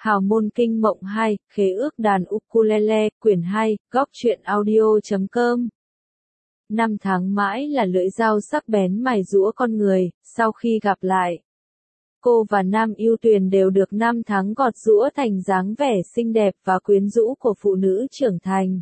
Hào môn kinh mộng 2, khế ước đàn ukulele, quyển 2, góc truyện audio.com. Năm tháng mãi là lưỡi dao sắc bén mài giũa con người, sau khi gặp lại. Cô và Nam Yêu Tuyền đều được năm tháng gọt giũa thành dáng vẻ xinh đẹp và quyến rũ của phụ nữ trưởng thành.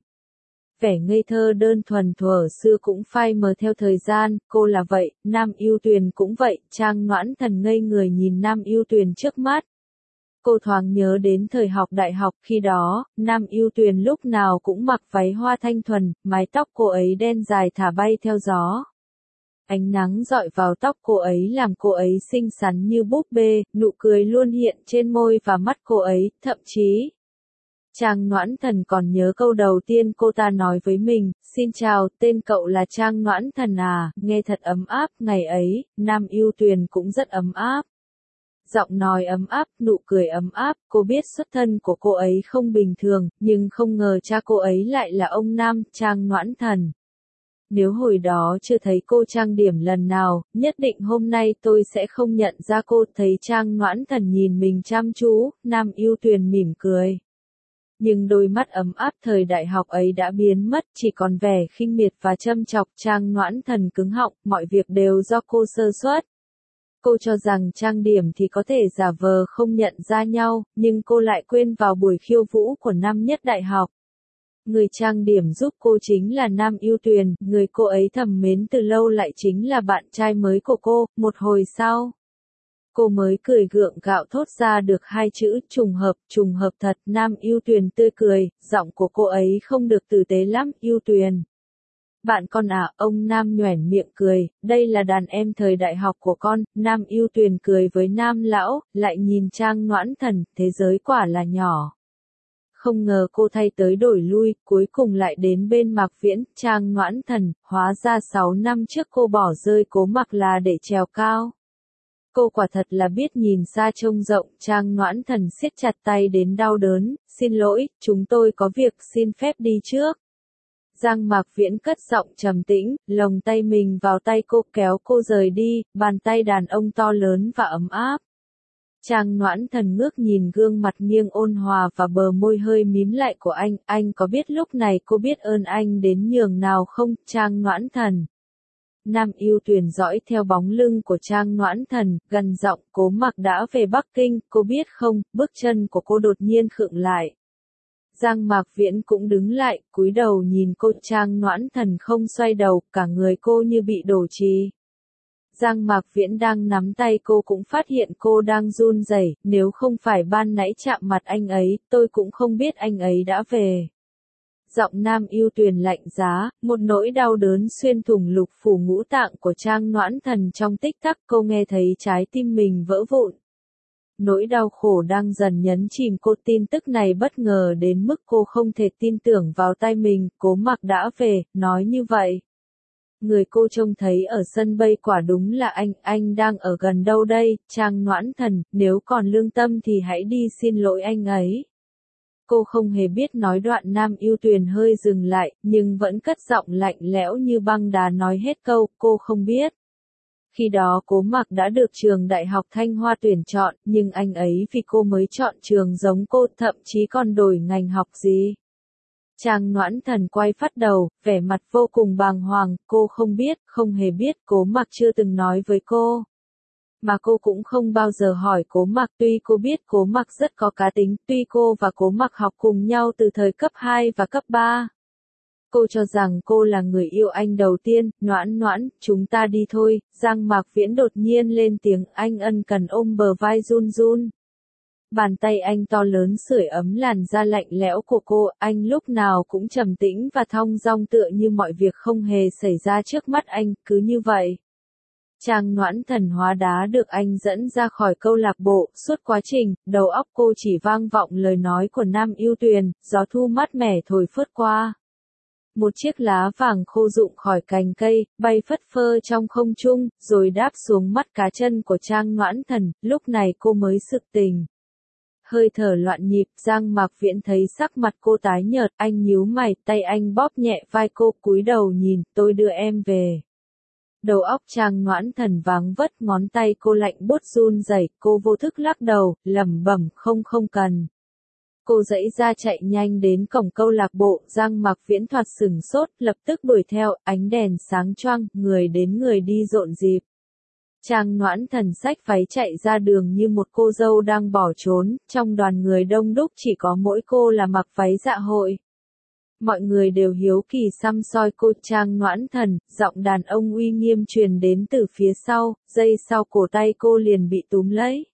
Vẻ ngây thơ đơn thuần thuở xưa cũng phai mờ theo thời gian, cô là vậy, Nam Yêu Tuyền cũng vậy, Trang Noãn Thần ngây người nhìn Nam Yêu Tuyền trước mắt. Cô thoáng nhớ đến thời học đại học, khi đó, Nam Yêu Tuyền lúc nào cũng mặc váy hoa thanh thuần, mái tóc cô ấy đen dài thả bay theo gió. Ánh nắng dọi vào tóc cô ấy làm cô ấy xinh xắn như búp bê, nụ cười luôn hiện trên môi và mắt cô ấy, thậm chí. Trang Noãn Thần còn nhớ câu đầu tiên cô ta nói với mình, xin chào, tên cậu là Trang Noãn Thần à, nghe thật ấm áp, ngày ấy, Nam Yêu Tuyền cũng rất ấm áp. Giọng nói ấm áp, nụ cười ấm áp, cô biết xuất thân của cô ấy không bình thường, nhưng không ngờ cha cô ấy lại là ông Nam, Trang Noãn Thần. Nếu hồi đó chưa thấy cô trang điểm lần nào, nhất định hôm nay tôi sẽ không nhận ra cô. Thấy Trang Noãn Thần nhìn mình chăm chú, Nam Yêu Tuyền mỉm cười. Nhưng đôi mắt ấm áp thời đại học ấy đã biến mất, chỉ còn vẻ khinh miệt và châm chọc. Trang Noãn Thần cứng họng, mọi việc đều do cô sơ suất. Cô cho rằng trang điểm thì có thể giả vờ không nhận ra nhau, nhưng cô lại quên vào buổi khiêu vũ của năm nhất đại học. Người trang điểm giúp cô chính là Nam Yêu Tuyền, người cô ấy thầm mến từ lâu lại chính là bạn trai mới của cô. Một hồi sau, cô mới cười gượng gạo thốt ra được hai chữ trùng hợp thật. Nam Yêu Tuyền tươi cười, giọng của cô ấy không được tử tế lắm. Yêu Tuyền, bạn con à, ông Nam nhoẻn miệng cười, đây là đàn em thời đại học của con. Nam Yêu Tuyền cười với Nam lão, lại nhìn Trang Noãn Thần, thế giới quả là nhỏ. Không ngờ cô thay tới đổi lui, cuối cùng lại đến bên Mạc Viễn. Trang Noãn Thần, hóa ra 6 năm trước cô bỏ rơi Cố Mặc là để trèo cao. Cô quả thật là biết nhìn xa trông rộng. Trang Noãn Thần siết chặt tay đến đau đớn, xin lỗi, chúng tôi có việc, xin phép đi trước. Giang Mạc Viễn cất giọng trầm tĩnh, lồng tay mình vào tay cô kéo cô rời đi, bàn tay đàn ông to lớn và ấm áp. Trang Noãn Thần ngước nhìn gương mặt nghiêng ôn hòa và bờ môi hơi mím lại của anh có biết lúc này cô biết ơn anh đến nhường nào không, Trang Noãn Thần. Nam Yêu Tuyền dõi theo bóng lưng của Trang Noãn Thần, gần giọng, Cố Mặc đã về Bắc Kinh, cô biết không, bước chân của cô đột nhiên khựng lại. Giang Mạc Viễn cũng đứng lại, cúi đầu nhìn cô. Trang Noãn Thần không xoay đầu, cả người cô như bị đổ trì. Giang Mạc Viễn đang nắm tay cô cũng phát hiện cô đang run rẩy, nếu không phải ban nãy chạm mặt anh ấy, tôi cũng không biết anh ấy đã về. Giọng Nam Yêu Tuyền lạnh giá, một nỗi đau đớn xuyên thủng lục phủ ngũ tạng của Trang Noãn Thần trong tích tắc. Cô nghe thấy trái tim mình vỡ vụn. Nỗi đau khổ đang dần nhấn chìm cô. Tin tức này bất ngờ đến mức cô không thể tin tưởng vào tai mình. Cố Mặc đã về, nói như vậy. Người cô trông thấy ở sân bay quả đúng là anh đang ở gần đâu đây, Trang Noãn Thần, nếu còn lương tâm thì hãy đi xin lỗi anh ấy. Cô không hề biết nói đoạn. Nam Yêu Tuyền hơi dừng lại, nhưng vẫn cất giọng lạnh lẽo như băng đá nói hết câu, cô không biết. Khi đó Cố Mặc đã được trường Đại học Thanh Hoa tuyển chọn, nhưng anh ấy vì cô mới chọn trường giống cô, thậm chí còn đổi ngành học gì. Trang Noãn Thần quay phát đầu, vẻ mặt vô cùng bàng hoàng, cô không biết, không hề biết, Cố Mặc chưa từng nói với cô. Mà cô cũng không bao giờ hỏi Cố Mặc, tuy cô biết Cố Mặc rất có cá tính, tuy cô và Cố Mặc học cùng nhau từ thời cấp 2 và cấp 3. Cô cho rằng cô là người yêu anh đầu tiên. Noãn, chúng ta đi thôi. Giang Mạc Viễn đột nhiên lên tiếng, anh ân cần ôm bờ vai run run. Bàn tay anh to lớn sưởi ấm làn da lạnh lẽo của cô, anh lúc nào cũng trầm tĩnh và thong dong tựa như mọi việc không hề xảy ra trước mắt anh, cứ như vậy. Trang Noãn Thần hóa đá được anh dẫn ra khỏi câu lạc bộ, suốt quá trình, đầu óc cô chỉ vang vọng lời nói của Nam Yêu Tuyền, gió thu mát mẻ thổi phớt qua. Một chiếc lá vàng khô rụng khỏi cành cây, bay phất phơ trong không trung, rồi đáp xuống mắt cá chân của Trang Noãn Thần, lúc này cô mới sực tỉnh. Hơi thở loạn nhịp, Giang Mạc Viễn thấy sắc mặt cô tái nhợt, anh nhíu mày, tay anh bóp nhẹ vai cô, cúi đầu nhìn, tôi đưa em về. Đầu óc Trang Noãn Thần váng vất, ngón tay cô lạnh buốt run rẩy, cô vô thức lắc đầu, lẩm bẩm, không cần. Cô giãy ra chạy nhanh đến cổng câu lạc bộ, Giang Mạc Viễn thoạt sửng sốt, lập tức đuổi theo, ánh đèn sáng choang, người đến người đi rộn rịp. Trang Noãn Thần xách váy chạy ra đường như một cô dâu đang bỏ trốn, trong đoàn người đông đúc chỉ có mỗi cô là mặc váy dạ hội. Mọi người đều hiếu kỳ săm soi cô. Trang Noãn Thần, giọng đàn ông uy nghiêm truyền đến từ phía sau, giây sau cổ tay cô liền bị túm lấy.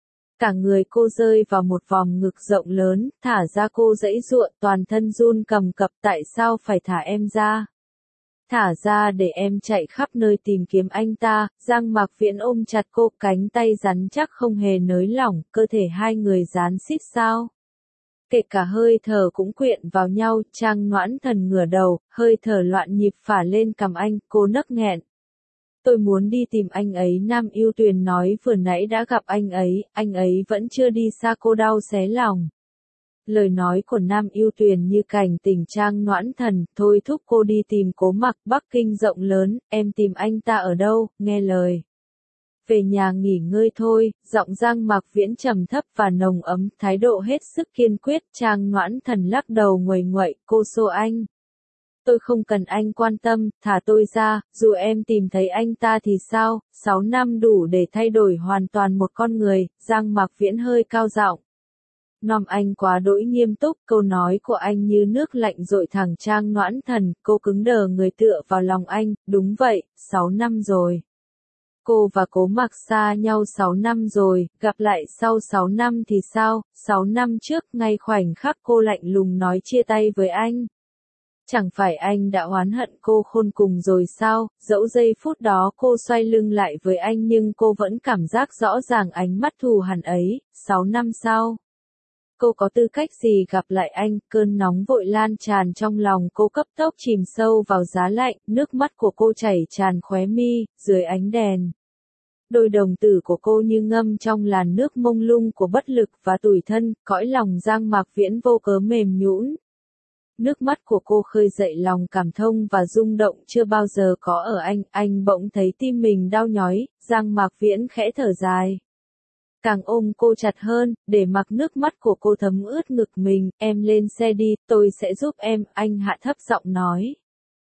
Cả người cô rơi vào một vòng ngực rộng lớn, thả ra cô giãy giụa, toàn thân run cầm cập. Tại sao phải thả em ra? Thả ra để em chạy khắp nơi tìm kiếm anh ta. Giang Mạc Viễn ôm chặt cô, cánh tay rắn chắc không hề nới lỏng, cơ thể hai người dán xít sao. Kể cả hơi thở cũng quyện vào nhau. Trang Noãn Thần ngửa đầu, hơi thở loạn nhịp phả lên cằm anh, cô nấc nghẹn. Tôi muốn đi tìm anh ấy. Nam Ưu Tuyền nói vừa nãy đã gặp anh ấy vẫn chưa đi xa. Cô đau xé lòng. Lời nói của Nam Ưu Tuyền như cảnh tỉnh Trang Noãn Thần, thôi thúc cô đi tìm Cố Mặc. Bắc Kinh rộng lớn, em tìm anh ta ở đâu? Nghe lời. Về nhà nghỉ ngơi thôi. Giọng Giang Mạc Viễn trầm thấp và nồng ấm, thái độ hết sức kiên quyết. Trang Noãn Thần lắc đầu nguầy nguậy, cô xô anh. Tôi không cần anh quan tâm, thả tôi ra, dù em tìm thấy anh ta thì sao? 6 năm đủ để thay đổi hoàn toàn một con người. Giang Mạc Viễn hơi cao giọng. Nom anh quá đỗi nghiêm túc, câu nói của anh như nước lạnh dội thẳng Trang Noãn Thần, cô cứng đờ người tựa vào lòng anh. Đúng vậy, 6 năm rồi. Cô và Cố Mặc xa nhau 6 năm rồi, gặp lại sau 6 năm thì sao? 6 năm trước, ngay khoảnh khắc cô lạnh lùng nói chia tay với anh. Chẳng phải anh đã oán hận cô khôn cùng rồi sao? Dẫu giây phút đó cô xoay lưng lại với anh nhưng cô vẫn cảm giác rõ ràng ánh mắt thù hằn ấy. 6 năm sau, cô có tư cách gì gặp lại anh? Cơn nóng vội lan tràn trong lòng cô, cấp tốc chìm sâu vào giá lạnh, nước mắt của cô chảy tràn khóe mi, dưới ánh đèn. Đôi đồng tử của cô như ngâm trong làn nước mông lung của bất lực và tủi thân, cõi lòng Giang Mạc Viễn vô cớ mềm nhũn. Nước mắt của cô khơi dậy lòng cảm thông và rung động chưa bao giờ có ở anh bỗng thấy tim mình đau nhói. Giang Mạc Viễn khẽ thở dài. Càng ôm cô chặt hơn, để mặc nước mắt của cô thấm ướt ngực mình. Em lên xe đi, tôi sẽ giúp em, anh hạ thấp giọng nói.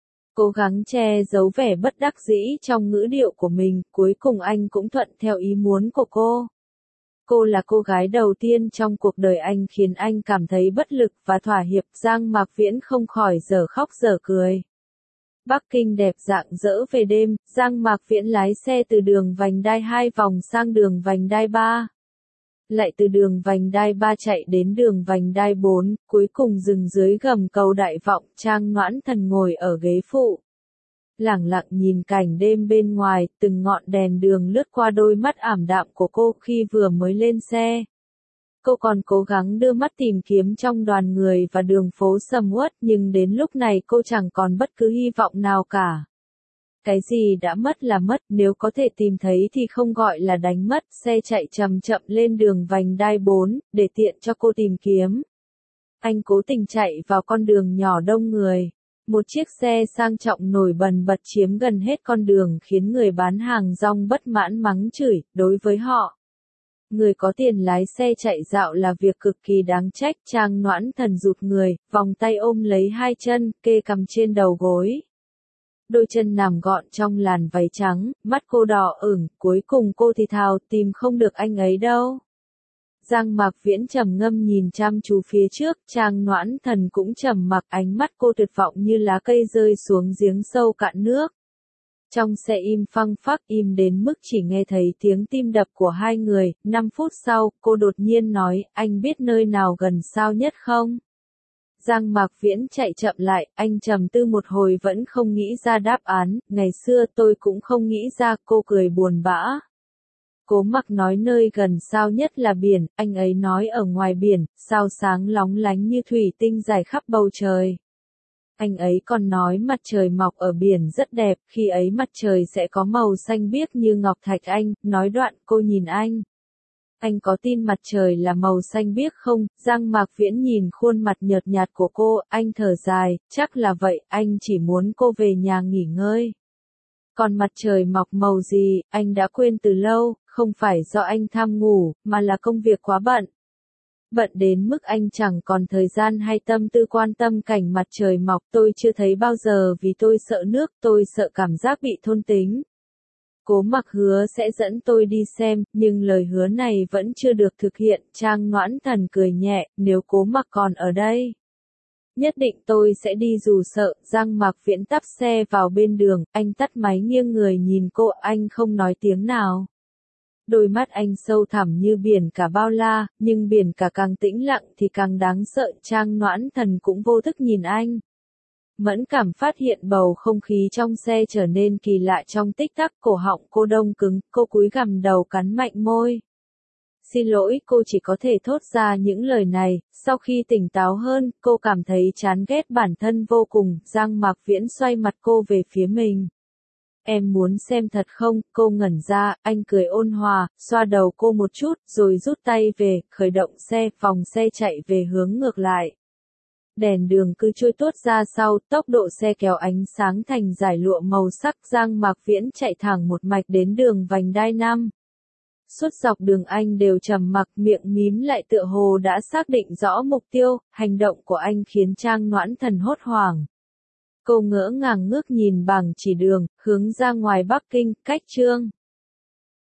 Cố gắng che giấu vẻ bất đắc dĩ trong ngữ điệu của mình, cuối cùng anh cũng thuận theo ý muốn của cô. Cô là cô gái đầu tiên trong cuộc đời anh khiến anh cảm thấy bất lực và thỏa hiệp. Giang Mạc Viễn không khỏi dở khóc dở cười. Bắc Kinh đẹp rạng rỡ về đêm, Giang Mạc Viễn lái xe từ đường vành đai 2 vòng sang đường vành đai 3. Lại từ đường vành đai 3 chạy đến đường vành đai 4, cuối cùng dừng dưới gầm cầu Đại Vọng. Trang Noãn Thần ngồi ở ghế phụ. Lẳng lặng nhìn cảnh đêm bên ngoài, từng ngọn đèn đường lướt qua đôi mắt ảm đạm của cô khi vừa mới lên xe. Cô còn cố gắng đưa mắt tìm kiếm trong đoàn người và đường phố sầm uất, nhưng đến lúc này cô chẳng còn bất cứ hy vọng nào cả. Cái gì đã mất là mất, nếu có thể tìm thấy thì không gọi là đánh mất. Xe chạy chậm chậm lên đường vành đai 4, để tiện cho cô tìm kiếm. Anh cố tình chạy vào con đường nhỏ đông người. Một chiếc xe sang trọng nổi bần bật chiếm gần hết con đường khiến người bán hàng rong bất mãn mắng chửi. Đối với họ, người có tiền lái xe chạy dạo là việc cực kỳ đáng trách. Trang Noãn Thần rụt người, vòng tay ôm lấy hai chân, kê cằm trên đầu gối. Đôi chân nằm gọn trong làn váy trắng, mắt cô đỏ ửng, cuối cùng cô thì thào, tìm không được anh ấy đâu. Giang Mạc Viễn trầm ngâm nhìn chăm chú phía trước, Trang Noãn Thần cũng trầm mặc, ánh mắt cô tuyệt vọng như lá cây rơi xuống giếng sâu cạn nước. Trong xe im phăng phắc, im đến mức chỉ nghe thấy tiếng tim đập của hai người. 5 phút sau, cô đột nhiên nói, anh biết nơi nào gần sao nhất không? Giang Mạc Viễn chạy chậm lại, anh trầm tư một hồi vẫn không nghĩ ra đáp án. Ngày xưa tôi cũng không nghĩ ra. Cô cười buồn bã. Cố Mặc nói nơi gần sao nhất là biển, anh ấy nói ở ngoài biển, sao sáng lóng lánh như thủy tinh rải khắp bầu trời. Anh ấy còn nói mặt trời mọc ở biển rất đẹp, khi ấy mặt trời sẽ có màu xanh biếc như ngọc thạch. Anh, nói đoạn cô nhìn anh. Anh có tin mặt trời là màu xanh biếc không? Giang Mạc Viễn nhìn khuôn mặt nhợt nhạt của cô, anh thở dài, chắc là vậy, anh chỉ muốn cô về nhà nghỉ ngơi. Còn mặt trời mọc màu gì, anh đã quên từ lâu, không phải do anh tham ngủ, mà là công việc quá bận. Bận đến mức anh chẳng còn thời gian hay tâm tư quan tâm cảnh mặt trời mọc. Tôi chưa thấy bao giờ vì tôi sợ nước, tôi sợ cảm giác bị thôn tính. Cố Mặc hứa sẽ dẫn tôi đi xem, nhưng lời hứa này vẫn chưa được thực hiện. Trang Noãn Thần cười nhẹ, nếu Cố Mặc còn ở đây, nhất định tôi sẽ đi dù sợ. Giang Mặc Viễn tắp xe vào bên đường, anh tắt máy nghiêng người nhìn cô, anh không nói tiếng nào. Đôi mắt anh sâu thẳm như biển cả bao la, nhưng biển cả càng tĩnh lặng thì càng đáng sợ. Trang Noãn Thần cũng vô thức nhìn anh. Mẫn cảm phát hiện bầu không khí trong xe trở nên kỳ lạ trong tích tắc, cổ họng cô đông cứng, cô cúi gằm đầu cắn mạnh môi. Xin lỗi, cô chỉ có thể thốt ra những lời này. Sau khi tỉnh táo hơn, cô cảm thấy chán ghét bản thân vô cùng. Giang Mạc Viễn xoay mặt cô về phía mình. Em muốn xem thật không? Cô ngẩn ra, anh cười ôn hòa, xoa đầu cô một chút, rồi rút tay về, khởi động xe, phòng xe chạy về hướng ngược lại. Đèn đường cứ trôi tuốt ra sau, tốc độ xe kéo ánh sáng thành dải lụa màu sắc. Giang Mạc Viễn chạy thẳng một mạch đến đường vành đai 5. Suốt dọc đường anh đều trầm mặc, miệng mím lại tựa hồ đã xác định rõ mục tiêu. Hành động của anh khiến Trang Noãn Thần hốt hoảng. Cô ngỡ ngàng ngước nhìn bảng chỉ đường, hướng ra ngoài Bắc Kinh, cách Chương